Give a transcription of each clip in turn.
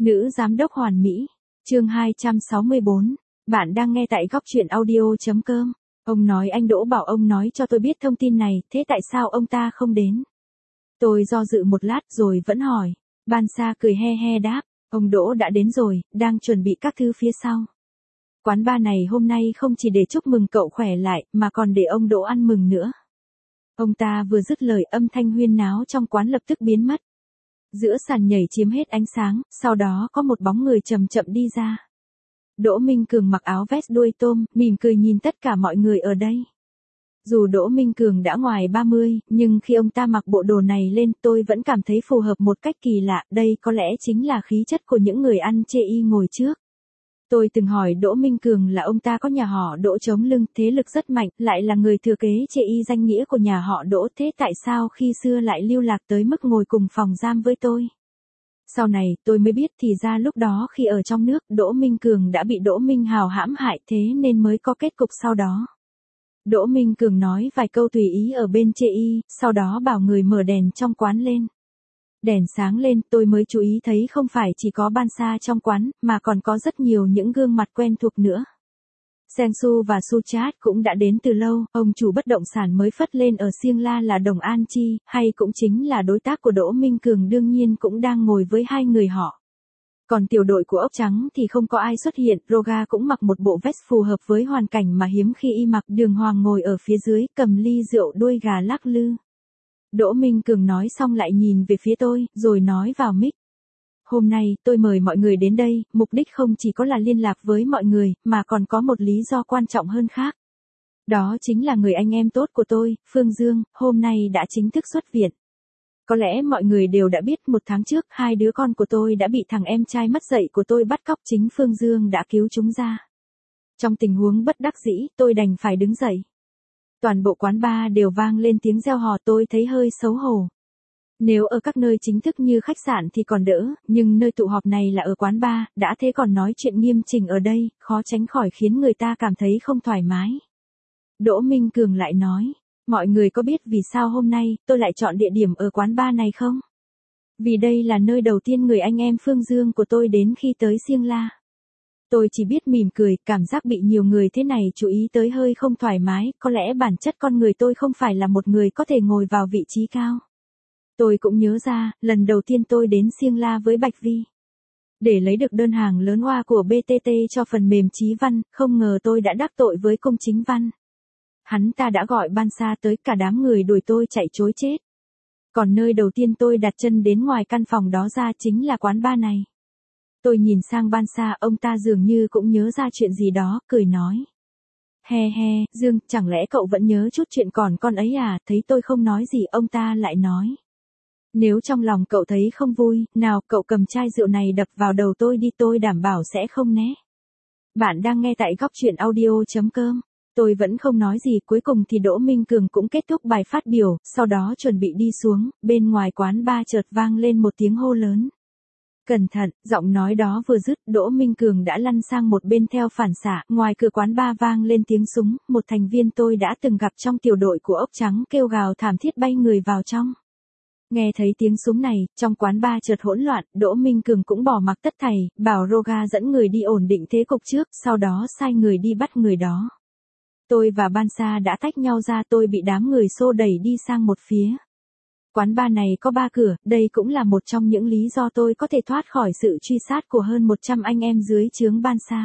Nữ giám đốc hoàn mỹ. Chương 264. Bạn đang nghe tại góc truyện audio.com. Ông nói anh Đỗ bảo ông nói cho tôi biết thông tin này, thế tại sao ông ta không đến? Tôi do dự một lát rồi vẫn hỏi. Ban Sa cười he he đáp, ông Đỗ đã đến rồi, đang chuẩn bị các thứ phía sau. Quán bar này hôm nay không chỉ để chúc mừng cậu khỏe lại, mà còn để ông Đỗ ăn mừng nữa. Ông ta vừa dứt lời, âm thanh huyên náo trong quán lập tức biến mất. Giữa sàn nhảy chiếm hết ánh sáng, sau đó có một bóng người chậm chậm đi ra. Đỗ Minh Cường mặc áo vest đuôi tôm, mỉm cười nhìn tất cả mọi người ở đây. Dù Đỗ Minh Cường đã ngoài 30, nhưng khi ông ta mặc bộ đồ này lên tôi vẫn cảm thấy phù hợp một cách kỳ lạ, đây có lẽ chính là khí chất của những người ăn chê y ngồi trước. Tôi từng hỏi Đỗ Minh Cường là ông ta có nhà họ Đỗ chống lưng, thế lực rất mạnh, lại là người thừa kế chê y danh nghĩa của nhà họ Đỗ, thế tại sao khi xưa lại lưu lạc tới mức ngồi cùng phòng giam với tôi? Sau này, tôi mới biết thì ra lúc đó khi ở trong nước, Đỗ Minh Cường đã bị Đỗ Minh Hào hãm hại, thế nên mới có kết cục sau đó. Đỗ Minh Cường nói vài câu tùy ý ở bên chê y, sau đó bảo người mở đèn trong quán lên. Đèn sáng lên, tôi mới chú ý thấy không phải chỉ có Ban Sa trong quán, mà còn có rất nhiều những gương mặt quen thuộc nữa. Seng Su và Su Chat cũng đã đến từ lâu, ông chủ bất động sản mới phất lên ở Siêng La là Đồng An Chi, hay cũng chính là đối tác của Đỗ Minh Cường đương nhiên cũng đang ngồi với hai người họ. Còn tiểu đội của ốc trắng thì không có ai xuất hiện, Roga cũng mặc một bộ vest phù hợp với hoàn cảnh mà hiếm khi y mặc, Đường Hoàng ngồi ở phía dưới, cầm ly rượu đuôi gà lắc lư. Đỗ Minh Cường nói xong lại nhìn về phía tôi, rồi nói vào mic. Hôm nay, tôi mời mọi người đến đây, mục đích không chỉ có là liên lạc với mọi người, mà còn có một lý do quan trọng hơn khác. Đó chính là người anh em tốt của tôi, Phương Dương, hôm nay đã chính thức xuất viện. Có lẽ mọi người đều đã biết 1 tháng trước, 2 đứa con của tôi đã bị thằng em trai mất dạy của tôi bắt cóc, chính Phương Dương đã cứu chúng ra. Trong tình huống bất đắc dĩ, tôi đành phải đứng dậy. Toàn bộ quán bar đều vang lên tiếng reo hò, tôi thấy hơi xấu hổ. Nếu ở các nơi chính thức như khách sạn thì còn đỡ, nhưng nơi tụ họp này là ở quán bar, đã thế còn nói chuyện nghiêm chỉnh ở đây, khó tránh khỏi khiến người ta cảm thấy không thoải mái. Đỗ Minh Cường lại nói, mọi người có biết vì sao hôm nay tôi lại chọn địa điểm ở quán bar này không? Vì đây là nơi đầu tiên người anh em Phương Dương của tôi đến khi tới Siêng La. Tôi chỉ biết mỉm cười, cảm giác bị nhiều người thế này chú ý tới hơi không thoải mái, có lẽ bản chất con người tôi không phải là một người có thể ngồi vào vị trí cao. Tôi cũng nhớ ra, lần đầu tiên tôi đến Siêng La với Bạch Vi. Để lấy được đơn hàng lớn hoa của BTT cho phần mềm Chí Văn, không ngờ tôi đã đắc tội với Công Chính Văn. Hắn ta đã gọi Ban Sa tới, cả đám người đuổi tôi chạy trối chết. Còn nơi đầu tiên tôi đặt chân đến ngoài căn phòng đó ra chính là quán bar này. Tôi nhìn sang Ban Sa, ông ta dường như cũng nhớ ra chuyện gì đó, cười nói. He he, Dương, chẳng lẽ cậu vẫn nhớ chút chuyện còn con ấy à? Thấy tôi không nói gì, ông ta lại nói. Nếu trong lòng cậu thấy không vui, nào cậu cầm chai rượu này đập vào đầu tôi đi, tôi đảm bảo sẽ không né. Bạn đang nghe tại góc truyện audio.com. Tôi vẫn không nói gì, cuối cùng thì Đỗ Minh Cường cũng kết thúc bài phát biểu, sau đó chuẩn bị đi xuống, bên ngoài quán bar chợt vang lên một tiếng hô lớn. Cẩn thận, giọng nói đó vừa dứt, Đỗ Minh Cường đã lăn sang một bên theo phản xạ, ngoài cửa quán bar vang lên tiếng súng, một thành viên tôi đã từng gặp trong tiểu đội của ốc trắng kêu gào thảm thiết bay người vào trong. Nghe thấy tiếng súng này, trong quán bar chợt hỗn loạn, Đỗ Minh Cường cũng bỏ mặc tất thảy, bảo Roga dẫn người đi ổn định thế cục trước, sau đó sai người đi bắt người đó. Tôi và Ban Sa đã tách nhau ra, tôi bị đám người xô đẩy đi sang một phía. Quán bar này có 3 cửa, đây cũng là một trong những lý do tôi có thể thoát khỏi sự truy sát của hơn 100 anh em dưới trướng Ban Sa.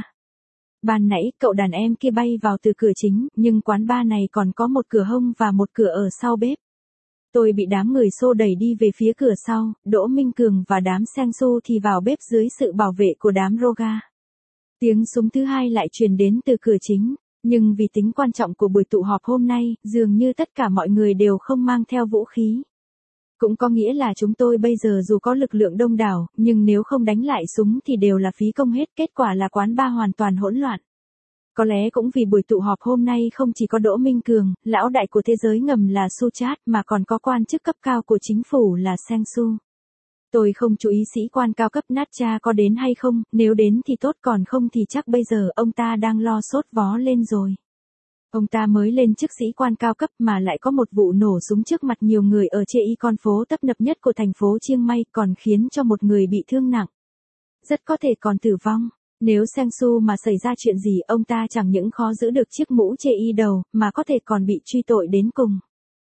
Ban nãy, cậu đàn em kia bay vào từ cửa chính, nhưng quán bar này còn có một cửa hông và một cửa ở sau bếp. Tôi bị đám người xô đẩy đi về phía cửa sau, Đỗ Minh Cường và đám Seng Su thì vào bếp dưới sự bảo vệ của đám Roga. Tiếng súng thứ hai lại truyền đến từ cửa chính. Nhưng vì tính quan trọng của buổi tụ họp hôm nay, dường như tất cả mọi người đều không mang theo vũ khí. Cũng có nghĩa là chúng tôi bây giờ dù có lực lượng đông đảo, nhưng nếu không đánh lại súng thì đều là phí công hết, kết quả là quán bar hoàn toàn hỗn loạn. Có lẽ cũng vì buổi tụ họp hôm nay không chỉ có Đỗ Minh Cường, lão đại của thế giới ngầm là Su Chat, mà còn có quan chức cấp cao của chính phủ là Seng Su. Tôi không chú ý sĩ quan cao cấp Natcha có đến hay không, nếu đến thì tốt, còn không thì chắc bây giờ ông ta đang lo sốt vó lên rồi. Ông ta mới lên chức sĩ quan cao cấp mà lại có một vụ nổ súng trước mặt nhiều người ở chê y, con phố tấp nập nhất của thành phố Chiang Mai, còn khiến cho một người bị thương nặng. Rất có thể còn tử vong. Nếu Sang Su mà xảy ra chuyện gì ông ta chẳng những khó giữ được chiếc mũ chê y đầu, mà có thể còn bị truy tội đến cùng.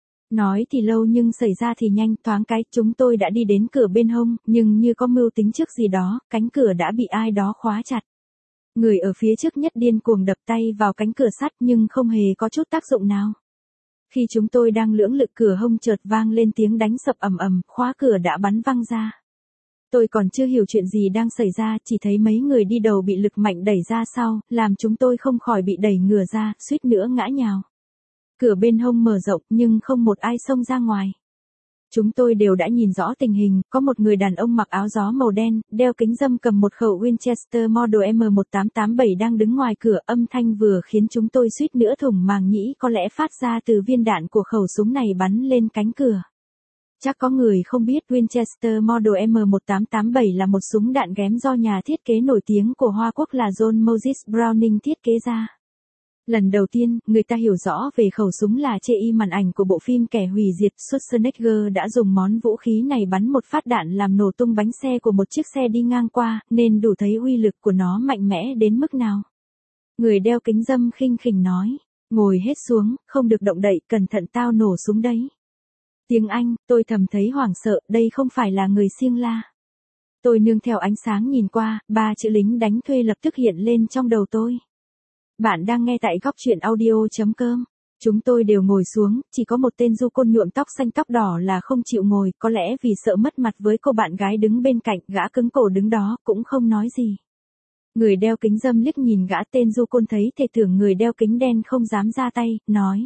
Nói thì lâu nhưng xảy ra thì nhanh, thoáng cái chúng tôi đã đi đến cửa bên hông, nhưng như có mưu tính trước gì đó, cánh cửa đã bị ai đó khóa chặt. Người ở phía trước nhất điên cuồng đập tay vào cánh cửa sắt nhưng không hề có chút tác dụng nào. Khi chúng tôi đang lưỡng lự cửa hông chợt vang lên tiếng đánh sập ầm ầm, khóa cửa đã bắn văng ra. Tôi còn chưa hiểu chuyện gì đang xảy ra, chỉ thấy mấy người đi đầu bị lực mạnh đẩy ra sau, làm chúng tôi không khỏi bị đẩy ngửa ra, suýt nữa ngã nhào. Cửa bên hông mở rộng nhưng không một ai xông ra ngoài. Chúng tôi đều đã nhìn rõ tình hình, có một người đàn ông mặc áo gió màu đen, đeo kính râm cầm một khẩu Winchester Model M1887 đang đứng ngoài cửa, âm thanh vừa khiến chúng tôi suýt nữa thủng màng nhĩ có lẽ phát ra từ viên đạn của khẩu súng này bắn lên cánh cửa. Chắc có người không biết Winchester Model M1887 là một súng đạn ghém do nhà thiết kế nổi tiếng của Hoa Quốc là John Moses Browning thiết kế ra. Lần đầu tiên, người ta hiểu rõ về khẩu súng là chê y màn ảnh của bộ phim Kẻ hủy diệt. Schwarzenegger đã dùng món vũ khí này bắn một phát đạn làm nổ tung bánh xe của một chiếc xe đi ngang qua, nên đủ thấy uy lực của nó mạnh mẽ đến mức nào. Người đeo kính râm khinh khỉnh nói, ngồi hết xuống, không được động đậy, cẩn thận tao nổ súng đấy. Tiếng Anh, tôi thầm thấy hoảng sợ, đây không phải là người Siêng La. Tôi nương theo ánh sáng nhìn qua, 3 chữ lính đánh thuê lập tức hiện lên trong đầu tôi. Bạn đang nghe tại góc truyện audio.com. Chúng tôi đều ngồi xuống, chỉ có một tên du côn nhuộm tóc xanh tóc đỏ là không chịu ngồi, có lẽ vì sợ mất mặt với cô bạn gái đứng bên cạnh, gã cứng cổ đứng đó, cũng không nói gì. Người đeo kính râm liếc nhìn gã tên du côn thấy thể tưởng người đeo kính đen không dám ra tay, nói.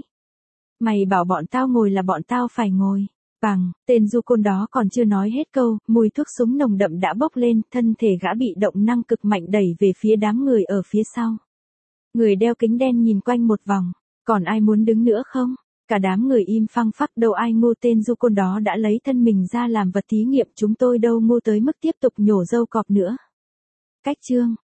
Mày bảo bọn tao ngồi là bọn tao phải ngồi. Bằng, tên du côn đó còn chưa nói hết câu, mùi thuốc súng nồng đậm đã bốc lên, thân thể gã bị động năng cực mạnh đẩy về phía đám người ở phía sau. Người đeo kính đen nhìn quanh một vòng, còn ai muốn đứng nữa không? Cả đám người im phăng phắc, đâu ai ngu, tên du côn đó đã lấy thân mình ra làm vật thí nghiệm, chúng tôi đâu ngu tới mức tiếp tục nhổ râu cọp nữa. Cách chương